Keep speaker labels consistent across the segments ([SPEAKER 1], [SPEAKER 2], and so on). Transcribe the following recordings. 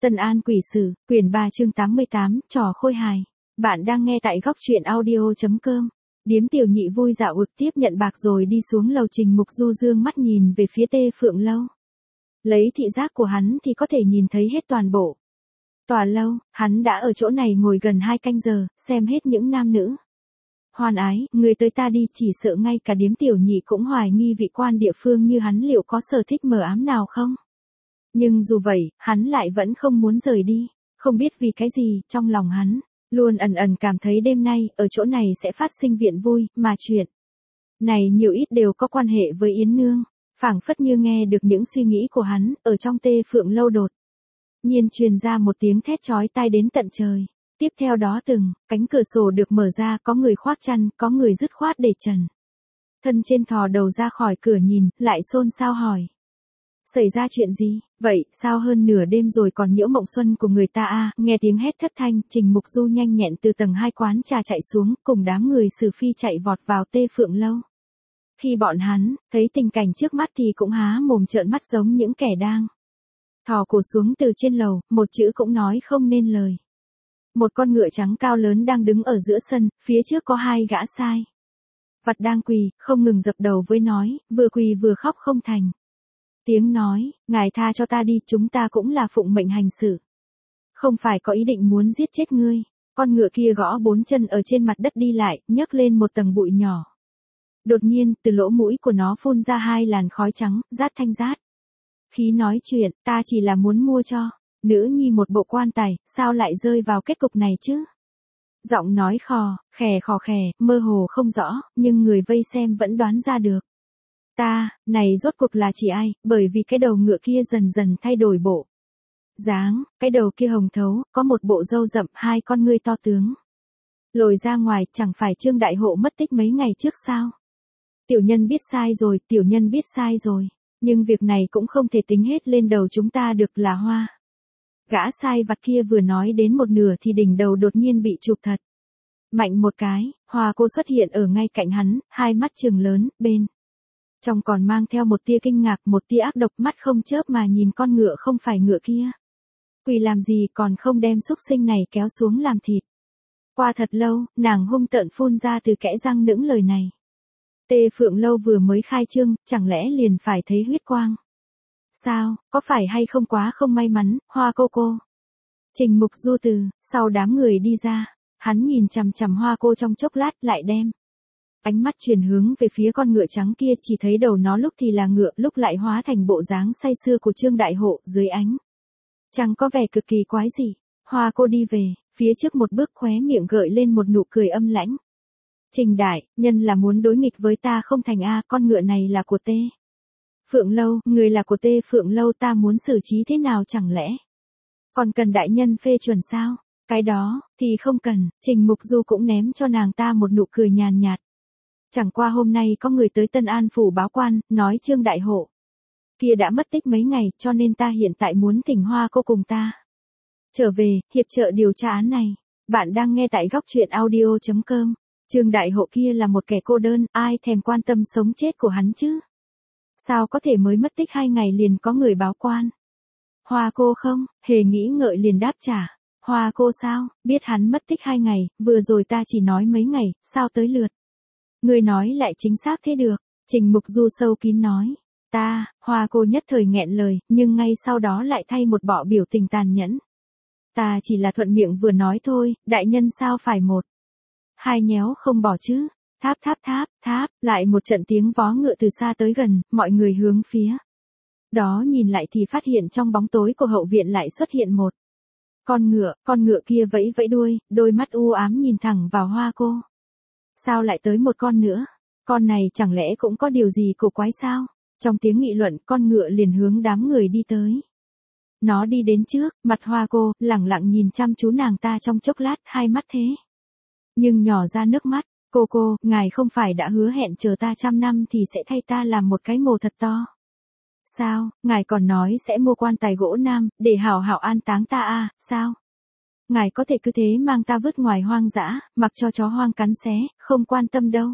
[SPEAKER 1] Tân An Quỷ Sử, quyển 3 chương 88, trò khôi hài. Bạn đang nghe tại góc truyện audio.com. Điếm Tiểu Nhị vui dạo ực tiếp nhận bạc rồi đi xuống lầu. Trình Mục Du dương mắt nhìn về phía Tê Phượng Lâu. Lấy thị giác của hắn thì có thể nhìn thấy hết toàn bộ tòa lâu. Hắn đã ở chỗ này ngồi gần 2 canh giờ, xem hết những nam nữ hoan ái, người tới ta đi, chỉ sợ ngay cả Điếm Tiểu Nhị cũng hoài nghi vị quan địa phương như hắn liệu có sở thích mờ ám nào không. Nhưng dù vậy, hắn lại vẫn không muốn rời đi. Không biết vì cái gì, trong lòng hắn luôn ẩn ẩn cảm thấy đêm nay, ở chỗ này sẽ phát sinh viện vui, mà chuyện này nhiều ít đều có quan hệ với Yến Nương. Phảng phất như nghe được những suy nghĩ của hắn, ở trong Tê Phượng Lâu đột nhiên truyền ra một tiếng thét chói tai đến tận trời. Tiếp theo đó từng cánh cửa sổ được mở ra, có người khoác chăn, có người dứt khoát để trần thân trên thò đầu ra khỏi cửa nhìn, lại xôn xao hỏi. Xảy ra chuyện gì, vậy, sao hơn nửa đêm rồi còn nhiễu mộng xuân của người ta à? Nghe tiếng hét thất thanh, Trình Mục Du nhanh nhẹn từ tầng 2 quán trà chạy xuống, cùng đám người Sử Phi chạy vọt vào Tê Phượng Lâu. Khi bọn hắn thấy tình cảnh trước mắt thì cũng há mồm trợn mắt giống những kẻ đang thò cổ xuống từ trên lầu, một chữ cũng nói không nên lời. Một con ngựa trắng cao lớn đang đứng ở giữa sân, phía trước có 2 gã sai vặt đang quỳ, không ngừng dập đầu với nói, vừa quỳ vừa khóc không thành tiếng nói, ngài tha cho ta đi, chúng ta cũng là phụng mệnh hành sự, không phải có ý định muốn giết chết ngươi. Con ngựa kia gõ 4 chân ở trên mặt đất đi lại, nhấc lên một tầng bụi nhỏ. Đột nhiên, từ lỗ mũi của nó phun ra 2 làn khói trắng, rát thanh rát. Khí nói chuyện, ta chỉ là muốn mua cho nữ nhi một bộ quan tài, sao lại rơi vào kết cục này chứ? Giọng nói khò khè, mơ hồ không rõ, nhưng người vây xem vẫn đoán ra được. Ta, này rốt cuộc là chỉ ai, bởi vì cái đầu ngựa kia dần dần thay đổi bộ dáng, cái đầu kia hồng thấu, có một bộ râu rậm, 2 con ngươi to tướng lồi ra ngoài, chẳng phải Trương Đại Hộ mất tích mấy ngày trước sao? Tiểu nhân biết sai rồi, tiểu nhân biết sai rồi, nhưng việc này cũng không thể tính hết lên đầu chúng ta được là Hoa. Gã sai vặt kia vừa nói đến một nửa thì đỉnh đầu đột nhiên bị chụp thật mạnh một cái, Hoa cô xuất hiện ở ngay cạnh hắn, 2 mắt trừng lớn, bên trong còn mang theo một tia kinh ngạc, một tia ác độc, mắt không chớp mà nhìn con ngựa không phải ngựa kia. Quỳ làm gì, còn không đem xúc sinh này kéo xuống làm thịt. Qua thật lâu, nàng hung tợn phun ra từ kẽ răng những lời này. Tê Phượng Lâu vừa mới khai trương, chẳng lẽ liền phải thấy huyết quang? Sao, có phải hay không quá không may mắn, Hoa cô? Trình Mục Du từ sau đám người đi ra, hắn nhìn chằm chằm Hoa cô trong chốc lát, lại đem ánh mắt chuyển hướng về phía con ngựa trắng kia, chỉ thấy đầu nó lúc thì là ngựa, lúc lại hóa thành bộ dáng say sưa của Trương Đại Hộ, dưới ánh chẳng có vẻ cực kỳ quái dị. Hoa cô đi về, phía trước một bước, khóe miệng gợi lên một nụ cười âm lãnh. Trình đại, nhân là muốn đối nghịch với ta không thành a, con ngựa này là của Tê Phượng Lâu, người là của Tê Phượng Lâu, ta muốn xử trí thế nào chẳng lẽ còn cần đại nhân phê chuẩn sao? Cái đó thì không cần. Trình Mục Du cũng ném cho nàng ta một nụ cười nhàn nhạt. Chẳng qua hôm nay có người tới Tân An phủ báo quan, nói Trương Đại Hộ kia đã mất tích mấy ngày, cho nên ta hiện tại muốn thỉnh Hoa cô cùng ta trở về, hiệp trợ điều tra án này. Bạn đang nghe tại góc truyện audio.com. Trương Đại Hộ kia là một kẻ cô đơn, ai thèm quan tâm sống chết của hắn chứ? Sao có thể mới mất tích 2 ngày liền có người báo quan? Hoa cô không, hề nghĩ ngợi liền đáp trả. Hoa cô sao, biết hắn mất tích 2 ngày, vừa rồi ta chỉ nói mấy ngày, sao tới lượt người nói lại chính xác thế được? Trình Mục Du sâu kín nói. Hoa cô nhất thời nghẹn lời, nhưng ngay sau đó lại thay một bộ biểu tình tàn nhẫn. Ta chỉ là thuận miệng vừa nói thôi, đại nhân sao phải 1, 2 nhéo không bỏ chứ? Tháp, lại một trận tiếng vó ngựa từ xa tới gần, mọi người hướng phía đó nhìn lại thì phát hiện trong bóng tối của hậu viện lại xuất hiện một con ngựa kia vẫy vẫy đuôi, đôi mắt u ám nhìn thẳng vào Hoa cô. Sao lại tới một con nữa? Con này chẳng lẽ cũng có điều gì cổ quái sao? Trong tiếng nghị luận, con ngựa liền hướng đám người đi tới. Nó đi đến trước, mặt Hoa cô, lẳng lặng nhìn chăm chú nàng ta trong chốc lát, 2 mắt thế nhưng nhỏ ra nước mắt. Cô, ngài không phải đã hứa hẹn chờ ta 100 năm thì sẽ thay ta làm một cái mồ thật to. Sao, ngài còn nói sẽ mua quan tài gỗ nam, để hảo hảo an táng ta à, sao? Ngài có thể cứ thế mang ta vứt ngoài hoang dã, mặc cho chó hoang cắn xé, không quan tâm đâu.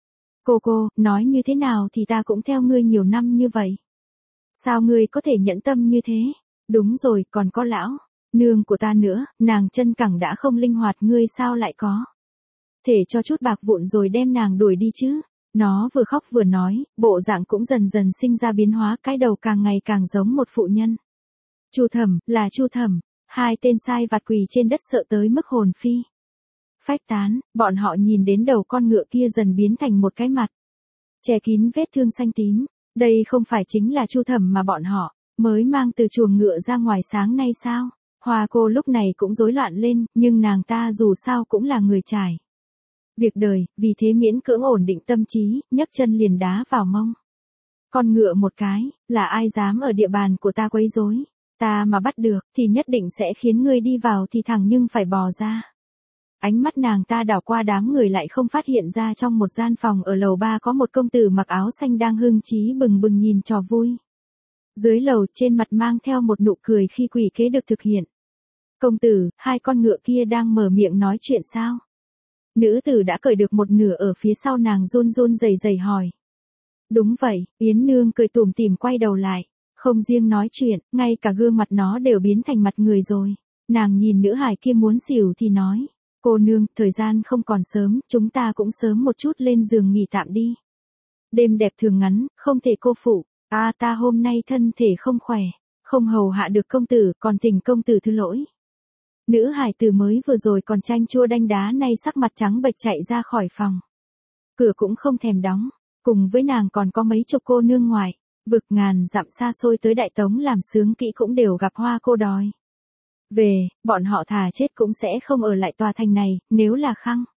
[SPEAKER 1] Cô, nói như thế nào thì ta cũng theo ngươi nhiều năm như vậy. Sao ngươi có thể nhẫn tâm như thế? Đúng rồi, còn có lão Nương của ta nữa, nàng chân cẳng đã không linh hoạt, ngươi sao lại có thể cho chút bạc vụn rồi đem nàng đuổi đi chứ. Nó vừa khóc vừa nói, bộ dạng cũng dần dần sinh ra biến hóa, cái đầu càng ngày càng giống một phụ nhân. Chu Thẩm, là Chu Thẩm. Hai tên sai vặt quỳ trên đất sợ tới mức hồn phi phách tán, bọn họ nhìn đến đầu con ngựa kia dần biến thành một cái mặt che kín vết thương xanh tím. Đây không phải chính là Chu Thẩm mà bọn họ mới mang từ chuồng ngựa ra ngoài sáng nay sao? Hoa cô lúc này cũng rối loạn lên, nhưng nàng ta dù sao cũng là người trải việc đời, vì thế miễn cưỡng ổn định tâm trí, nhấc chân liền đá vào mông con ngựa một cái. Là ai dám ở địa bàn của ta quấy rối? Ta mà bắt được, thì nhất định sẽ khiến ngươi đi vào thì thẳng nhưng phải bò ra. Ánh mắt nàng ta đảo qua đám người lại không phát hiện ra trong một gian phòng ở lầu 3 có một công tử mặc áo xanh đang hưng trí bừng bừng nhìn trò vui. Dưới lầu trên mặt mang theo một nụ cười khi quỷ kế được thực hiện. Công tử, hai con ngựa kia đang mở miệng nói chuyện sao? Nữ tử đã cởi được một nửa ở phía sau nàng run run rẩy rẩy hỏi. Đúng vậy, Yến Nương cười tủm tỉm quay đầu lại. Không riêng nói chuyện, ngay cả gương mặt nó đều biến thành mặt người rồi. Nàng nhìn nữ hài kia muốn xỉu thì nói. Cô nương, thời gian không còn sớm, chúng ta cũng sớm một chút lên giường nghỉ tạm đi. Đêm đẹp thường ngắn, không thể cô phụ. Ta hôm nay thân thể không khỏe, không hầu hạ được công tử, còn tình công tử thứ lỗi. Nữ hài tử mới vừa rồi còn chanh chua đanh đá nay sắc mặt trắng bệch chạy ra khỏi phòng. Cửa cũng không thèm đóng, cùng với nàng còn có mấy chục cô nương ngoài. Vực ngàn dặm xa xôi tới Đại Tống làm sướng kỹ cũng đều gặp Hoa cô đòi về, bọn họ thà chết cũng sẽ không ở lại tòa thành này. Nếu là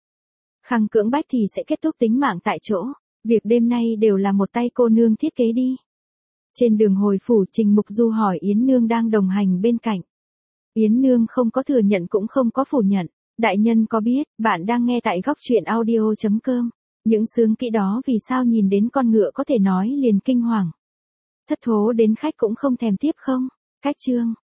[SPEAKER 1] Khang cưỡng bách thì sẽ kết thúc tính mạng tại chỗ. Việc đêm nay đều là một tay cô nương thiết kế đi. Trên đường hồi phủ, Trình Mục Du hỏi Yến Nương đang đồng hành bên cạnh. Yến Nương không có thừa nhận cũng không có phủ nhận. Đại nhân có biết, bạn đang nghe tại góc truyện audio.com. Những sướng kỹ đó vì sao nhìn đến con ngựa có thể nói liền kinh hoàng thất thố đến khách cũng không thèm tiếp không? Cách chương